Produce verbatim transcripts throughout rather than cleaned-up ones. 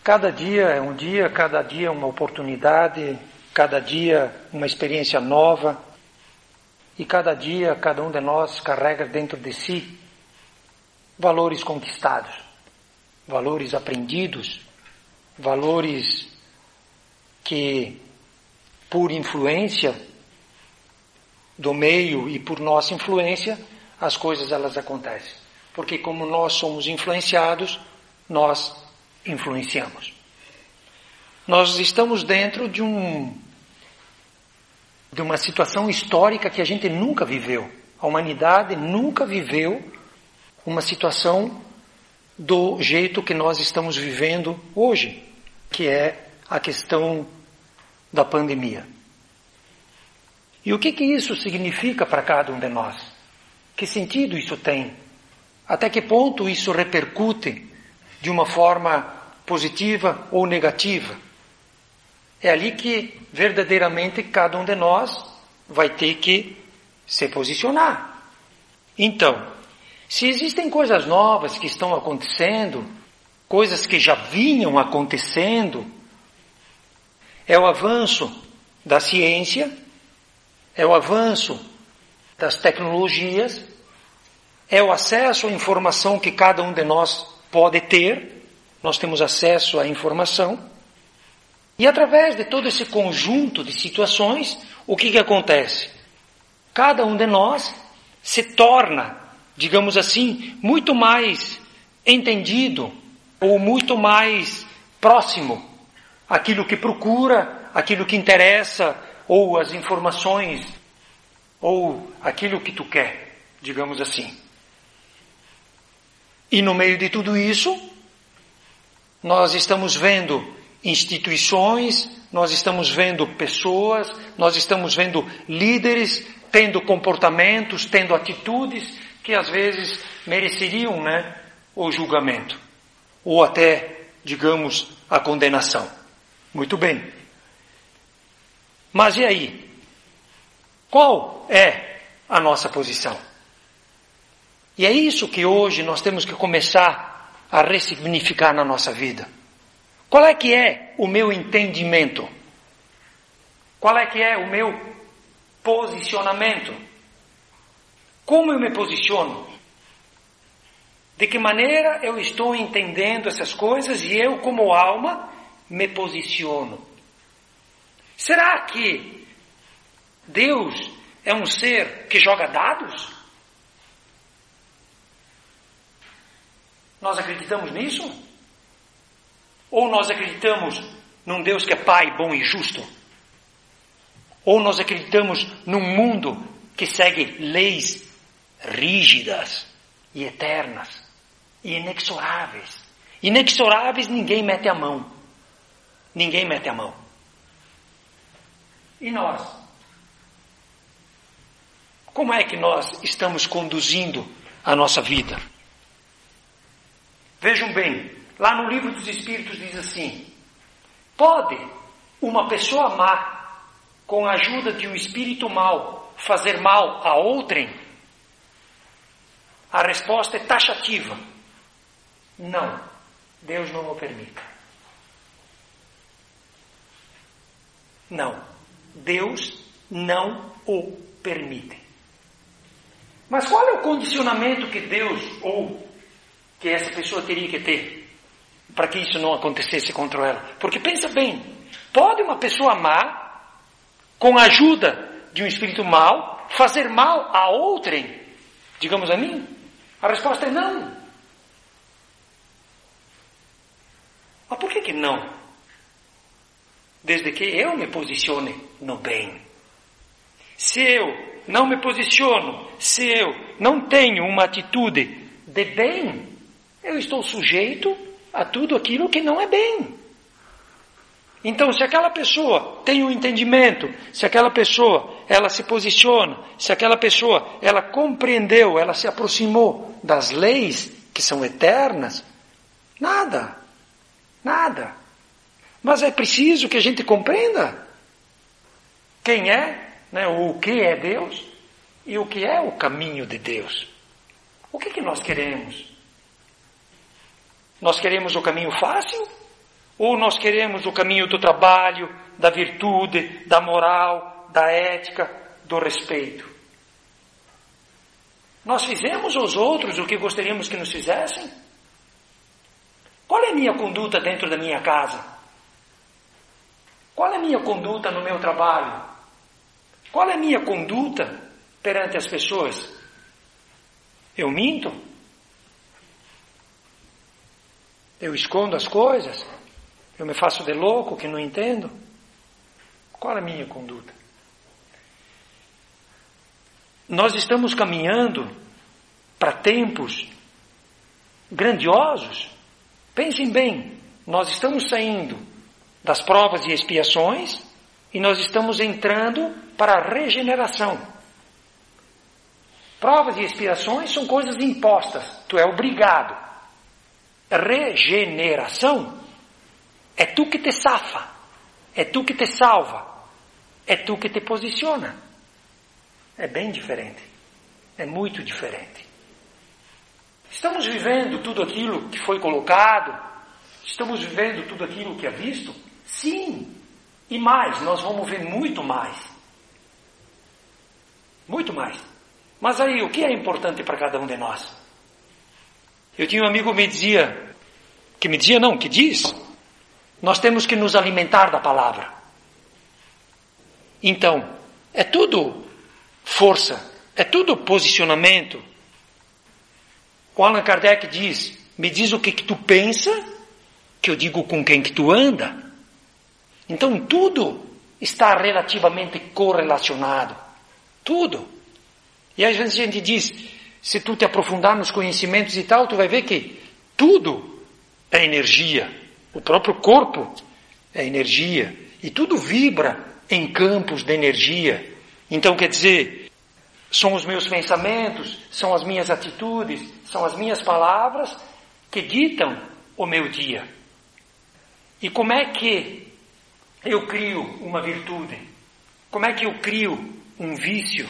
Cada dia é um dia, cada dia é uma oportunidade, cada dia uma experiência nova. E cada dia, cada um de nós carrega dentro de si valores conquistados, valores aprendidos, valores que, por influência do meio e por nossa influência, as coisas elas acontecem. Porque como nós somos influenciados, nós influenciamos. Nós estamos dentro de um de uma situação histórica que a gente nunca viveu. A humanidade nunca viveu uma situação do jeito que nós estamos vivendo hoje, que é a questão da pandemia. E o que que isso significa para cada um de nós? Que sentido isso tem? Até que ponto isso repercute de uma forma positiva ou negativa? É ali que verdadeiramente cada um de nós vai ter que se posicionar. Então, se existem coisas novas que estão acontecendo, coisas que já vinham acontecendo, é o avanço da ciência, é o avanço das tecnologias, é o acesso à informação que cada um de nós pode ter, nós temos acesso à informação, e através de todo esse conjunto de situações, o que que acontece? Cada um de nós se torna, digamos assim, muito mais entendido ou muito mais próximo àquilo que procura, àquilo que interessa, ou as informações, ou aquilo que tu quer, digamos assim. E no meio de tudo isso, nós estamos vendo instituições, nós estamos vendo pessoas, nós estamos vendo líderes tendo comportamentos, tendo atitudes que às vezes mereceriam, né, o julgamento, ou até, digamos, a condenação. Muito bem. Mas e aí? Qual é a nossa posição? E é isso que hoje nós temos que começar a ressignificar na nossa vida. Qual é que é o meu entendimento? Qual é que é o meu posicionamento? Como eu me posiciono? De que maneira eu estou entendendo essas coisas e eu, como alma, me posiciono? Será que Deus é um ser que joga dados? Nós acreditamos nisso? Ou nós acreditamos num Deus que é Pai, bom e justo? Ou nós acreditamos num mundo que segue leis rígidas e eternas e inexoráveis? Inexoráveis, ninguém mete a mão. Ninguém mete a mão. E nós? Como é que nós estamos conduzindo a nossa vida? Vejam bem, lá no Livro dos Espíritos diz assim: pode uma pessoa má, com a ajuda de um espírito mau, fazer mal a outrem? A resposta é taxativa. Não, Deus não o permite. Não, Deus não o permite. Mas qual é o condicionamento que Deus ou que essa pessoa teria que ter para que isso não acontecesse contra ela? Porque pensa bem, pode uma pessoa má, com a ajuda de um espírito mau, fazer mal a outrem, digamos a mim? A resposta é não. Mas por que que não? Desde que eu me posicione no bem. Se eu não me posiciono, se eu não tenho uma atitude de bem, eu estou sujeito a tudo aquilo que não é bem. Então, se aquela pessoa tem um entendimento, se aquela pessoa, ela se posiciona, se aquela pessoa, ela compreendeu, ela se aproximou das leis que são eternas, nada, nada. Mas é preciso que a gente compreenda quem é, né, o que é Deus e o que é o caminho de Deus. O que que nós queremos? Nós queremos o caminho fácil Ou nós queremos o caminho do trabalho, da virtude, da moral, da ética, do respeito? Nós fizemos aos outros o que gostaríamos que nos fizessem? Qual é a minha conduta dentro da minha casa? Qual é a minha conduta no meu trabalho? Qual é a minha conduta perante as pessoas? Eu minto? Eu escondo as coisas? Eu me faço de louco que não entendo? Qual é a minha conduta? Nós estamos caminhando para tempos grandiosos. Pensem bem, nós estamos saindo das provas e expiações e nós estamos entrando para a regeneração. Provas e expiações são coisas impostas, tu é obrigado. Regeneração é tu que te safa, é tu que te salva, é tu que te posiciona. É bem diferente, é muito diferente. Estamos vivendo tudo aquilo que foi colocado? Estamos vivendo tudo aquilo que é visto? Sim, e mais, nós vamos ver muito mais. Muito mais. Mas aí, o que é importante para cada um de nós? Eu tinha um amigo que me dizia, que me dizia não, que diz, nós temos que nos alimentar da palavra. Então, é tudo força, é tudo posicionamento. O Allan Kardec diz, me diz o que, que tu pensa, que eu digo com quem que tu anda. Então tudo está relativamente correlacionado. Tudo. E às vezes a gente diz, se tu te aprofundar nos conhecimentos e tal, tu vai ver que tudo é energia. O próprio corpo é energia. E tudo vibra em campos de energia. Então quer dizer, são os meus pensamentos, são as minhas atitudes, são as minhas palavras que ditam o meu dia. E como é que eu crio uma virtude? Como é que eu crio um vício?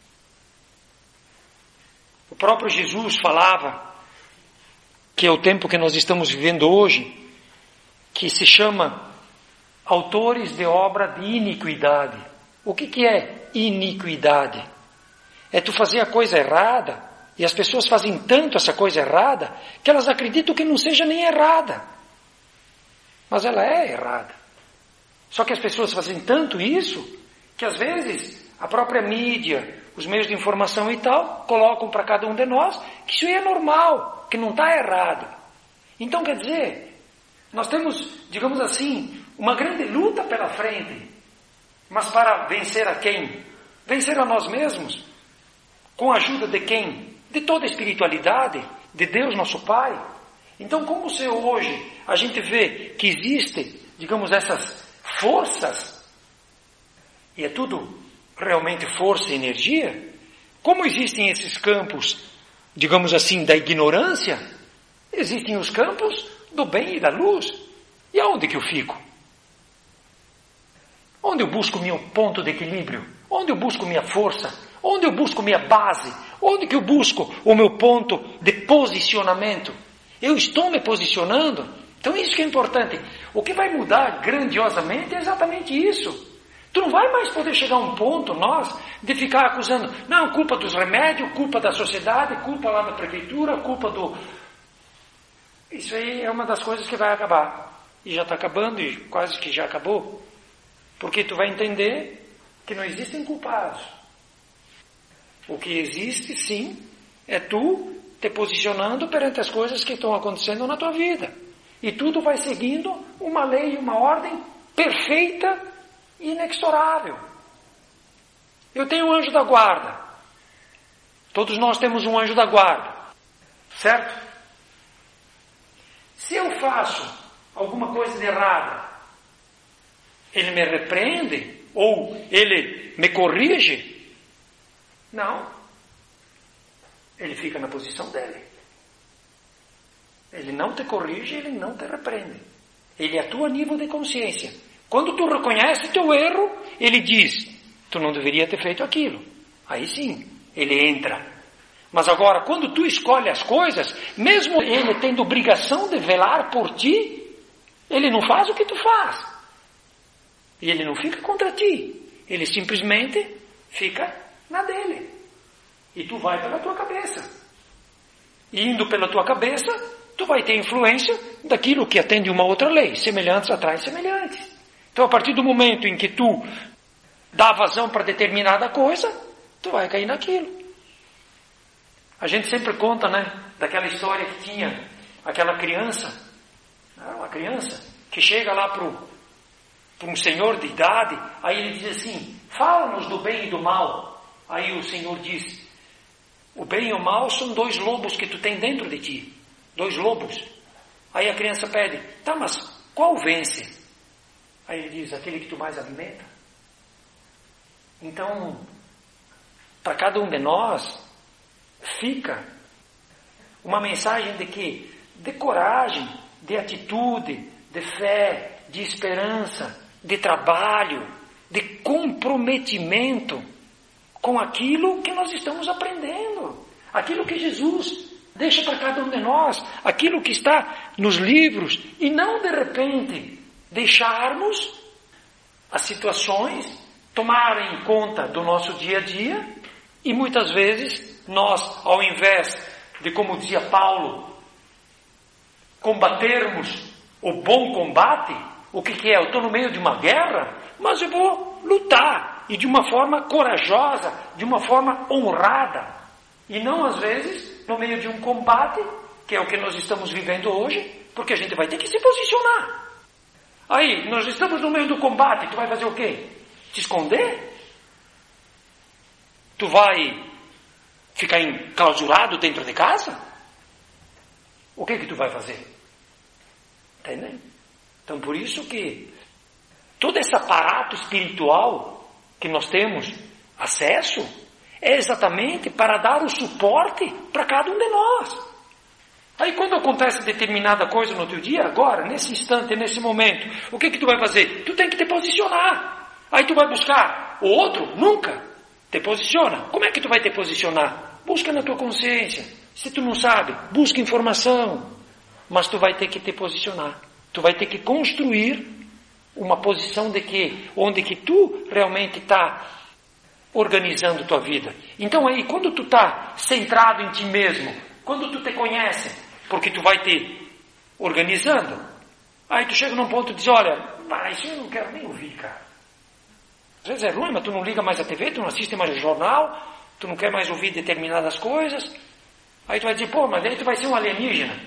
O próprio Jesus falava que é o tempo que nós estamos vivendo hoje, que se chama autores de obra de iniquidade. O que, que é iniquidade? É tu fazer a coisa errada, e as pessoas fazem tanto essa coisa errada, que elas acreditam que não seja nem errada. Mas ela é errada. Só que as pessoas fazem tanto isso, que às vezes a própria mídia, os meios de informação e tal, colocam para cada um de nós que isso é normal, que não está errado. Então quer dizer, nós temos, digamos assim, uma grande luta pela frente. Mas para vencer a quem? Vencer a nós mesmos. Com a ajuda de quem? De toda a espiritualidade, de Deus nosso Pai. Então, como se hoje a gente vê que existe, digamos, essas forças, e é tudo realmente força e energia, como existem esses campos, digamos assim, da ignorância, existem os campos do bem e da luz. E aonde que eu fico? Onde eu busco meu ponto de equilíbrio? Onde eu busco minha força? Onde eu busco minha base? Onde que eu busco o meu ponto de posicionamento? Eu estou me posicionando? Então isso que é importante. O que vai mudar grandiosamente é exatamente isso. Tu não vai mais poder chegar a um ponto, nós, de ficar acusando, não, culpa dos remédios, culpa da sociedade, culpa lá da prefeitura, culpa do... Isso aí é uma das coisas que vai acabar. E já está acabando, e quase que já acabou. Porque tu vai entender que não existem culpados. O que existe, sim, é tu te posicionando perante as coisas que estão acontecendo na tua vida. E tudo vai seguindo uma lei, uma ordem perfeita e inexorável. Eu tenho um anjo da guarda. Todos nós temos um anjo da guarda. Certo? Se eu faço alguma coisa de errada, ele me repreende? Ou ele me corrige? Não. Ele fica na posição dele. Ele não te corrige, ele não te repreende. Ele atua a nível de consciência. Quando tu reconhece teu erro, ele diz, tu não deveria ter feito aquilo. Aí sim, ele entra. Mas agora, quando tu escolhe as coisas, mesmo ele tendo obrigação de velar por ti, Ele não faz o que tu faz. E ele não fica contra ti. Ele simplesmente fica na dele. E tu vai pela tua cabeça. E indo pela tua cabeça, tu vai ter influência daquilo que atende uma outra lei. Semelhantes atraem semelhantes. Então, a partir do momento em que tu dá vazão para determinada coisa, tu vai cair naquilo. A gente sempre conta, né, daquela história que tinha aquela criança, uma criança que chega lá para um senhor de idade, aí ele diz assim, fala-nos do bem e do mal. Aí o senhor diz, o bem e o mal são dois lobos que tu tem dentro de ti, dois lobos. Aí a criança pede, tá, mas qual vence? Aí ele diz, aquele que tu mais alimenta. Então, para cada um de nós, fica uma mensagem de quê? De coragem, de atitude, de fé, de esperança, de trabalho, de comprometimento com aquilo que nós estamos aprendendo, aquilo que Jesus deixa para cada um de nós, aquilo que está nos livros, e não de repente deixarmos as situações tomarem conta do nosso dia a dia, e muitas vezes nós, ao invés de, como dizia Paulo, combatermos o bom combate, o que, que é? Eu estou no meio de uma guerra, mas eu vou lutar, e de uma forma corajosa, de uma forma honrada, e não às vezes no meio de um combate, que é o que nós estamos vivendo hoje, porque a gente vai ter que se posicionar. Aí, nós estamos no meio do combate, tu vai fazer o quê? Te esconder? Tu vai ficar enclausurado dentro de casa? O que que tu vai fazer? Entendem? Então, por isso que todo esse aparato espiritual que nós temos acesso é exatamente para dar o suporte para cada um de nós. Aí quando acontece determinada coisa no teu dia, agora, nesse instante, nesse momento, o que que tu vai fazer? Tu tem que te posicionar. Aí tu vai buscar o outro? Nunca. Te posiciona. Como é que tu vai te posicionar? Busca na tua consciência. Se tu não sabe, busca informação. Mas tu vai ter que te posicionar. Tu vai ter que construir uma posição de que, onde que tu realmente está organizando tua vida. Então aí, quando tu está centrado em ti mesmo, quando tu te conhece, porque tu vai te organizando, aí tu chega num ponto e diz, olha, ah, isso eu não quero nem ouvir, cara. Às vezes é ruim, mas tu não liga mais a T V, tu não assiste mais o jornal, tu não quer mais ouvir determinadas coisas. Aí tu vai dizer, pô, mas aí tu vai ser um alienígena.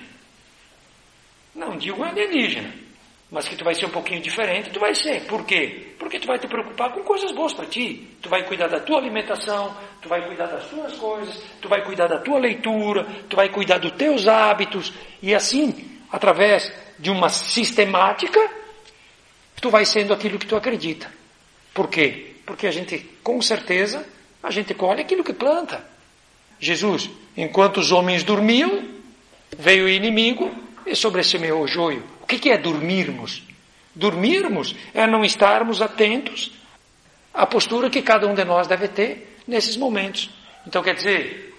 Não digo um alienígena, mas que tu vai ser um pouquinho diferente, tu vai ser. Por quê? Porque tu vai te preocupar com coisas boas para ti. Tu vai cuidar da tua alimentação, tu vai cuidar das tuas coisas, tu vai cuidar da tua leitura, tu vai cuidar dos teus hábitos, e assim, através de uma sistemática, tu vai sendo aquilo que tu acredita. Por quê? Porque a gente, com certeza, a gente colhe aquilo que planta. Jesus, enquanto os homens dormiam, veio o inimigo e sobressemeou o joio. O que, que é dormirmos? Dormirmos é não estarmos atentos à postura que cada um de nós deve ter nesses momentos. Então quer dizer,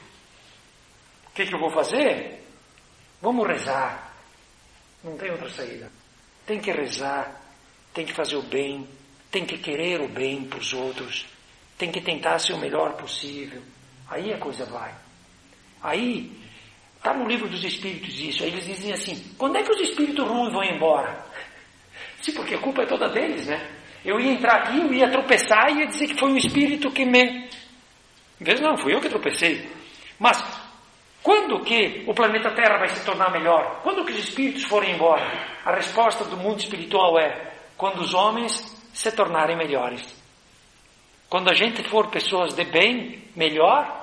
o que, que eu vou fazer? Vamos rezar. Não tem outra saída. Tem que rezar, tem que fazer o bem, tem que querer o bem para os outros, tem que tentar ser o melhor possível. Aí a coisa vai. Aí, está no livro dos Espíritos isso, aí eles dizem assim, quando é que os espíritos ruins vão embora? Sim, porque a culpa é toda deles, né? Eu ia entrar aqui, eu ia tropeçar e ia dizer que foi um espírito que me... Em vez não, fui eu que tropecei. Mas, quando que o planeta Terra vai se tornar melhor? Quando que os espíritos forem embora? A resposta do mundo espiritual é, quando os homens se tornarem melhores. Quando a gente for pessoas de bem, melhor,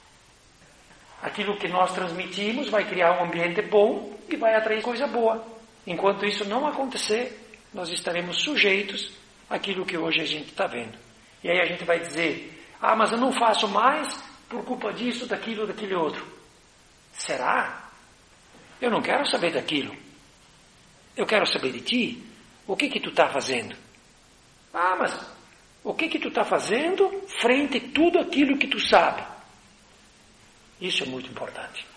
aquilo que nós transmitimos vai criar um ambiente bom e vai atrair coisa boa. Enquanto isso não acontecer, nós estaremos sujeitos àquilo que hoje a gente está vendo. E aí a gente vai dizer, ah, mas eu não faço mais por culpa disso, daquilo, daquele outro. Será? Eu não quero saber daquilo. Eu quero saber de ti. O que que tu está fazendo? Ah, mas o que que tu está fazendo frente a tudo aquilo que tu sabe? Isso é muito importante.